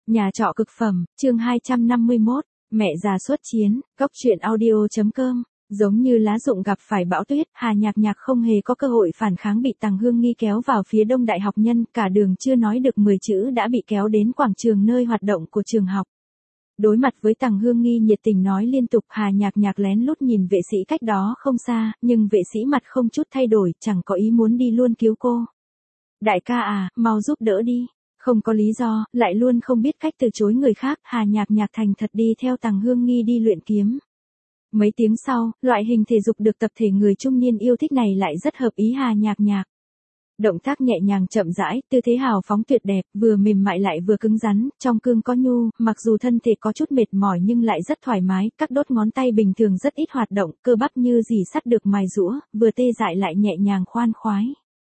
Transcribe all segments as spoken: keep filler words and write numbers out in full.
Nhà trọ cực phẩm, chương hai trăm năm mươi mốt, mẹ già xuất chiến, góc truyện audio.com. Giống như lá rụng gặp phải bão tuyết, Hà Nhạc Nhạc không hề có cơ hội phản kháng bị Tằng Hương Nghi kéo vào phía đông đại học nhân, cả đường chưa nói được mười chữ đã bị kéo đến quảng trường nơi hoạt động của trường học. Đối mặt với Tằng Hương Nghi nhiệt tình nói liên tục, Hà Nhạc Nhạc lén lút nhìn vệ sĩ cách đó không xa, nhưng vệ sĩ mặt không chút thay đổi, chẳng có ý muốn đi luôn cứu cô. Đại ca à, mau giúp đỡ đi. Không có lý do, lại luôn không biết cách từ chối người khác, Hà Nhạc Nhạc thành thật đi theo Tằng Hương Nghi đi luyện kiếm. Mấy tiếng sau, loại hình thể dục được tập thể người trung niên yêu thích này lại rất hợp ý Hà Nhạc Nhạc. Động tác nhẹ nhàng chậm rãi, tư thế hào phóng tuyệt đẹp, vừa mềm mại lại vừa cứng rắn, trong cương có nhu, mặc dù thân thể có chút mệt mỏi nhưng lại rất thoải mái, các đốt ngón tay bình thường rất ít hoạt động, cơ bắp như dì sắt được mài giũa, vừa tê dại lại nhẹ nhàng khoan khoái.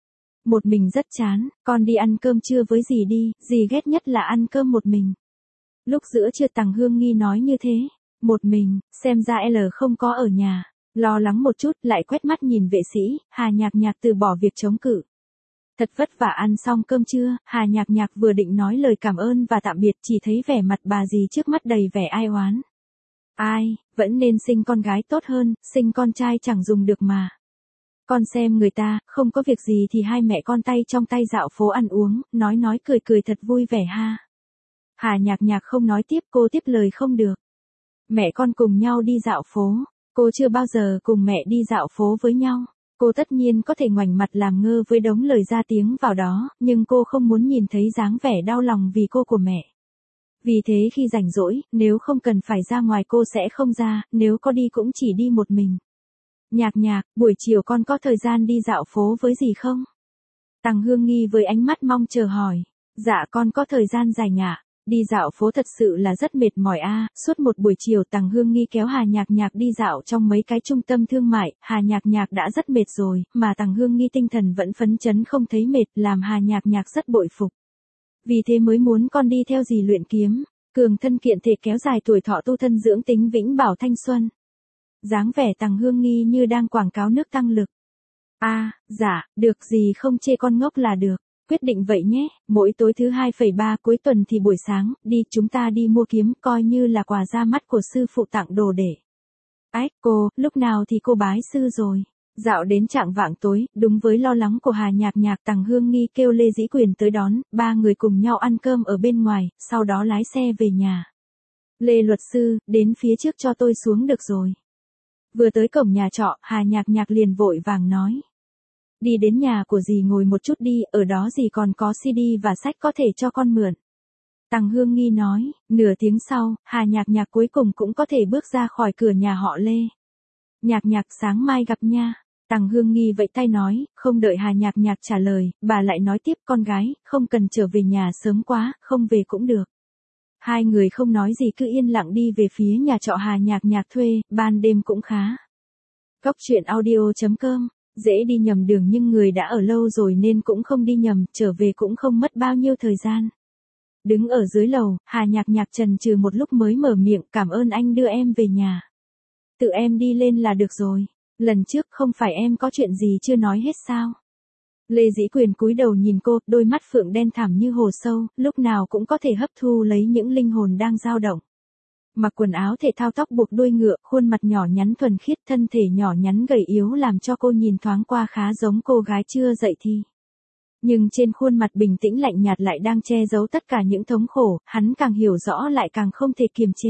Một mình rất chán, con đi ăn cơm trưa với dì đi, dì ghét nhất là ăn cơm một mình. Lúc giữa trưa Tằng Hương Nghi nói như thế, một mình, xem ra L không có ở nhà, lo lắng một chút lại quét mắt nhìn vệ sĩ, Hà Nhạc Nhạc từ bỏ việc chống cự. Thật vất vả ăn xong cơm trưa, Hà Nhạc Nhạc vừa định nói lời cảm ơn và tạm biệt chỉ thấy vẻ mặt bà dì trước mắt đầy vẻ ai oán. Ai, vẫn nên sinh con gái tốt hơn, sinh con trai chẳng dùng được mà. Con xem người ta, không có việc gì thì hai mẹ con tay trong tay dạo phố ăn uống, nói nói cười cười thật vui vẻ ha. Hà Nhạc Nhạc không nói tiếp, cô tiếp lời không được. Mẹ con cùng nhau đi dạo phố, cô chưa bao giờ cùng mẹ đi dạo phố với nhau. Cô tất nhiên có thể ngoảnh mặt làm ngơ với đống lời ra tiếng vào đó, nhưng cô không muốn nhìn thấy dáng vẻ đau lòng vì cô của mẹ. Vì thế khi rảnh rỗi, nếu không cần phải ra ngoài cô sẽ không ra, nếu có đi cũng chỉ đi một mình. Nhạc Nhạc, buổi chiều con có thời gian đi dạo phố với dì không? Tằng Hương Nghi với ánh mắt mong chờ hỏi. Dạ con có thời gian rảnh ạ. Đi dạo phố thật sự là rất mệt mỏi a. À. Suốt một buổi chiều Tằng Hương Nghi kéo Hà Nhạc Nhạc đi dạo trong mấy cái trung tâm thương mại, Hà Nhạc Nhạc đã rất mệt rồi, mà Tằng Hương Nghi tinh thần vẫn phấn chấn không thấy mệt, làm Hà Nhạc Nhạc rất bội phục. Vì thế mới muốn con đi theo dì luyện kiếm, cường thân kiện thể kéo dài tuổi thọ tu thân dưỡng tính vĩnh bảo thanh xuân. Dáng vẻ Tằng Hương Nghi như đang quảng cáo nước tăng lực. A, à, dạ, được gì không chê con ngốc là được. Quyết định vậy nhé, mỗi tối thứ hai phẩy ba cuối tuần thì buổi sáng, đi chúng ta đi mua kiếm, coi như là quà ra mắt của sư phụ tặng đồ để. Ách cô, lúc nào thì cô bái sư rồi. Dạo đến trạng vạng tối, đúng với lo lắng của Hà Nhạc Nhạc, Tằng Hương Nghi kêu Lê Dĩ Quyền tới đón, ba người cùng nhau ăn cơm ở bên ngoài, sau đó lái xe về nhà. Lê luật sư, đến phía trước cho tôi xuống được rồi. Vừa tới cổng nhà trọ, Hà Nhạc Nhạc liền vội vàng nói. Đi đến nhà của dì ngồi một chút đi, ở đó dì còn có xê đê và sách có thể cho con mượn. Tằng Hương Nghi nói, nửa tiếng sau, Hà Nhạc Nhạc cuối cùng cũng có thể bước ra khỏi cửa nhà họ Lê. Nhạc Nhạc sáng mai gặp nha. Tằng Hương Nghi vẫy tay nói, không đợi Hà Nhạc Nhạc trả lời, bà lại nói tiếp con gái, không cần trở về nhà sớm quá, không về cũng được. Hai người không nói gì cứ yên lặng đi về phía nhà trọ Hà Nhạc Nhạc thuê, ban đêm cũng khá. Góc truyện audio.com. Dễ đi nhầm đường nhưng người đã ở lâu rồi nên cũng không đi nhầm, trở về cũng không mất bao nhiêu thời gian. Đứng ở dưới lầu, Hà Nhạc Nhạc chần chừ một lúc mới mở miệng, cảm ơn anh đưa em về nhà. Tự em đi lên là được rồi, lần trước không phải em có chuyện gì chưa nói hết sao? Lê Dĩ Quyền cúi đầu nhìn cô, đôi mắt phượng đen thẳm như hồ sâu, lúc nào cũng có thể hấp thu lấy những linh hồn đang dao động. Mặc quần áo thể thao tóc buộc đuôi ngựa, khuôn mặt nhỏ nhắn thuần khiết, thân thể nhỏ nhắn gầy yếu làm cho cô nhìn thoáng qua khá giống cô gái chưa dậy thì. Nhưng trên khuôn mặt bình tĩnh lạnh nhạt lại đang che giấu tất cả những thống khổ, hắn càng hiểu rõ lại càng không thể kiềm chế.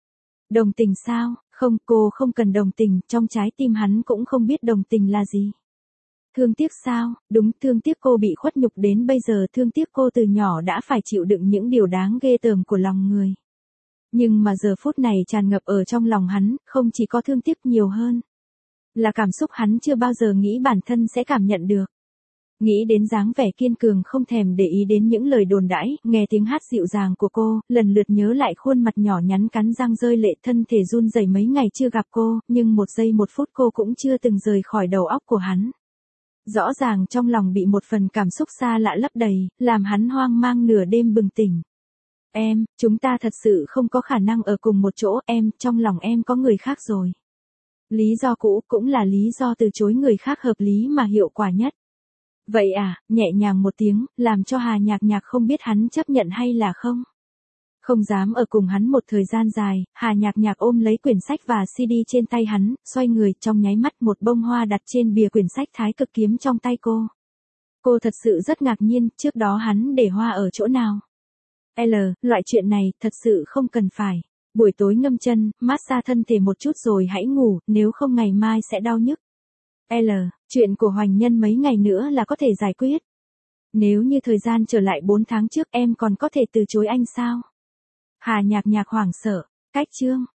Đồng tình sao? Không, cô không cần đồng tình, trong trái tim hắn cũng không biết đồng tình là gì. Thương tiếc sao? Đúng, thương tiếc cô bị khuất nhục đến bây giờ, thương tiếc cô từ nhỏ đã phải chịu đựng những điều đáng ghê tởm của lòng người. Nhưng mà giờ phút này tràn ngập ở trong lòng hắn, không chỉ có thương tiếc nhiều hơn. Là cảm xúc hắn chưa bao giờ nghĩ bản thân sẽ cảm nhận được. Nghĩ đến dáng vẻ kiên cường không thèm để ý đến những lời đồn đãi, nghe tiếng hát dịu dàng của cô, lần lượt nhớ lại khuôn mặt nhỏ nhắn cắn răng rơi lệ, thân thể run rẩy mấy ngày chưa gặp cô, nhưng một giây một phút cô cũng chưa từng rời khỏi đầu óc của hắn. Rõ ràng trong lòng bị một phần cảm xúc xa lạ lấp đầy, làm hắn hoang mang nửa đêm bừng tỉnh. Em, chúng ta thật sự không có khả năng ở cùng một chỗ, em, trong lòng em có người khác rồi. Lý do cũ cũng là lý do từ chối người khác hợp lý mà hiệu quả nhất. Vậy à, nhẹ nhàng một tiếng, làm cho Hà Nhạc Nhạc không biết hắn chấp nhận hay là không. Không dám ở cùng hắn một thời gian dài, Hà Nhạc Nhạc ôm lấy quyển sách và xê đê trên tay hắn, xoay người, trong nháy mắt một bông hoa đặt trên bìa quyển sách Thái Cực Kiếm trong tay cô. Cô thật sự rất ngạc nhiên, trước đó hắn để hoa ở chỗ nào? L, loại chuyện này, thật sự không cần phải. Buổi tối ngâm chân, massage thân thể một chút rồi hãy ngủ, nếu không ngày mai sẽ đau nhức. L, chuyện của Hoành Nhân mấy ngày nữa là có thể giải quyết. Nếu như thời gian trở lại bốn tháng trước em còn có thể từ chối anh sao? Hà Nhạc Nhạc hoảng sợ, cách chương.